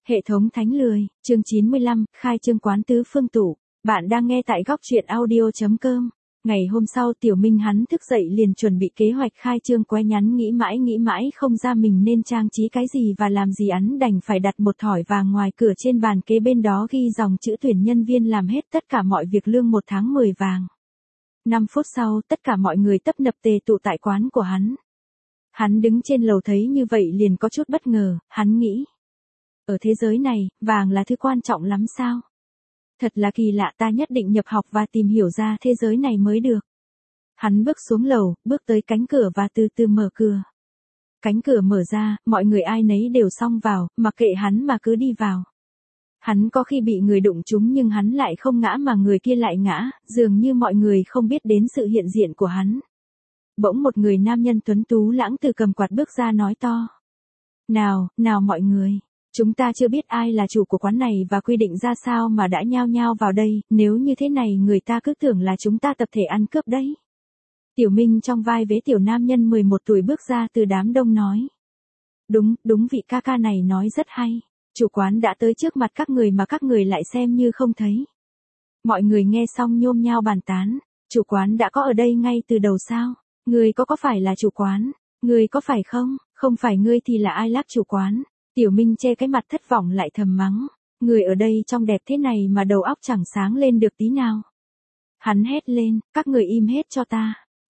Hệ thống thánh lười, chương 95, khai trương quán tứ phương tủ. Bạn đang nghe tại góc truyện audio.com. Ngày hôm sau Tiểu Minh hắn thức dậy liền chuẩn bị kế hoạch khai trương quái nhắn, nghĩ mãi không ra mình nên trang trí cái gì và làm gì, hắn đành phải đặt một thỏi vàng ngoài cửa trên bàn kế bên đó ghi dòng chữ tuyển nhân viên làm hết tất cả mọi việc, lương 1 tháng 10 vàng. 5 phút sau tất cả mọi người tấp nập tề tụ tại quán của hắn. Hắn đứng trên lầu thấy như vậy liền có chút bất ngờ, hắn nghĩ. Ở thế giới này, vàng là thứ quan trọng lắm sao? Thật là kỳ lạ, ta nhất định nhập học và tìm hiểu ra thế giới này mới được. Hắn bước xuống lầu, bước tới cánh cửa và từ từ mở cửa. Cánh cửa mở ra, mọi người ai nấy đều xông vào, mặc kệ hắn mà cứ đi vào. Hắn có khi bị người đụng trúng nhưng hắn lại không ngã mà người kia lại ngã, dường như mọi người không biết đến sự hiện diện của hắn. Bỗng một người nam nhân tuấn tú lãng từ cầm quạt bước ra nói to. Nào mọi người. Chúng ta chưa biết ai là chủ của quán này và quy định ra sao mà đã nhao nhao vào đây, nếu như thế này người ta cứ tưởng là chúng ta tập thể ăn cướp đấy. Tiểu Minh trong vai vế tiểu nam nhân 11 tuổi bước ra từ đám đông nói. Đúng vị ca ca này nói rất hay. Chủ quán đã tới trước mặt các người mà các người lại xem như không thấy. Mọi người nghe xong nhôm nhao bàn tán. Chủ quán đã có ở đây ngay từ đầu sao? Người có phải là chủ quán? Người có phải không? Không phải ngươi thì là ai lác chủ quán? Tiểu Minh che cái mặt thất vọng lại thầm mắng. Người ở đây trông đẹp thế này mà đầu óc chẳng sáng lên được tí nào. Hắn hét lên, các người im hết cho ta.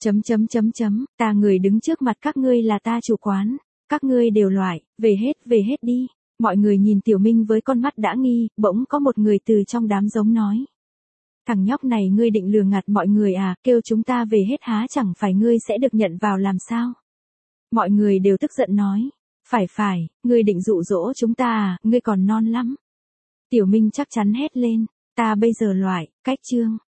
Ta người đứng trước mặt các ngươi là ta chủ quán. Các ngươi đều loại, về hết đi. Mọi người nhìn Tiểu Minh với con mắt đã nghi, bỗng có một người từ trong đám giống nói. Thằng nhóc này ngươi định lừa gạt mọi người à, kêu chúng ta về hết há chẳng phải ngươi sẽ được nhận vào làm sao? Mọi người đều tức giận nói. Phải, ngươi định dụ dỗ chúng ta à, ngươi còn non lắm. Tiểu Minh chắc chắn hét lên, ta bây giờ loại, cách trương,